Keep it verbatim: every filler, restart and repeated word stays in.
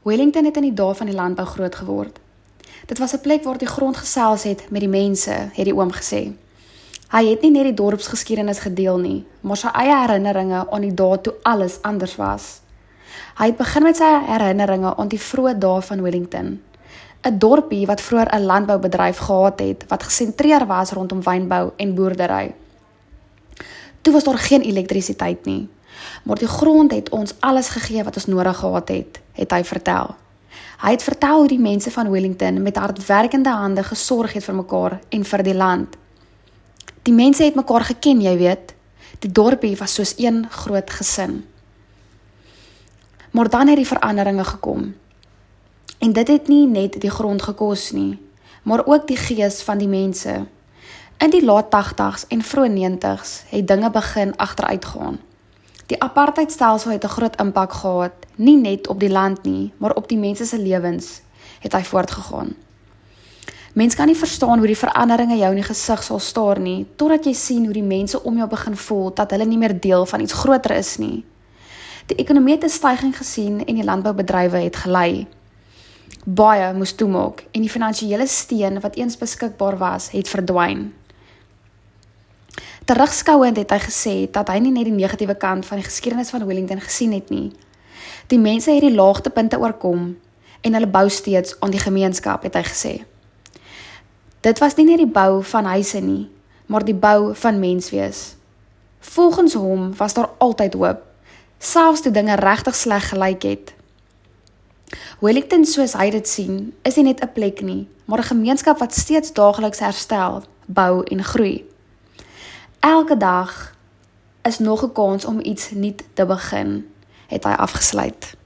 Wellington het in die dae van die landbou groot geword. Dit was 'n plek waar die grond gesels het met die mense, het die oom gesê. Hy het nie net die dorpsgeskiedenis gedeel nie, maar sy eie herinneringe aan die dae toe alles anders was. Hy het begin met sy herinneringe aan die vroeë dae van Wellington. 'n dorpie wat vroeër 'n landboubedryf gehad het, wat gesentreer was rondom wynbou en boerdery. Toe was daar geen elektrisiteit nie, maar die grond het ons alles gegee wat ons nodig gehad het, het hy vertel. Hy het vertel hoe die mense van Wellington met hardwerkende hande gesorg het vir mekaar en vir die land. Die mense het mekaar geken, jy weet. Die dorpie was soos een groot gesin. Maar dan het die veranderinge gekom. En dit het nie net die grond gekos nie, maar ook die gees van die mense. In die laat tagtigs en vroeë negentigs het dinge begin agteruitgaan. Die apartheidstelsel het 'n groot impak gehad, nie net op die land nie, maar op die mense se lewens, het hy voortgegaan. Mens kan nie verstaan hoe die veranderinge jou in die gesig sal staar nie, totdat jy sien hoe die mense om jou begin voel, dat hulle nie meer deel van iets groter is nie. Die ekonomie het 'n stygings gesien en die landboubedrywe het gelei. Baie moes toemaak en die finansiële steun wat eens beskikbaar was, het verdwyn. Terugskouend het hy gesê dat hy nie net die negatiewe kant van die geskiedenis van Wellington gesien het nie. Die mense het die laagtepunte oorkom en hulle bou steeds aan die gemeenskap, het hy gesê. Dit was nie net die bou van huise nie, maar die bou van menswees. Volgens hom was daar altyd hoop, selfs toe dinge regtig sleg gelyk het. Wellington, soos hy dit sien, is nie net 'n plek nie, maar 'n gemeenskap wat steeds daagliks herstel, bou en groei. Elke dag is nog 'n kans om iets nuut te begin, het hy afgesluit.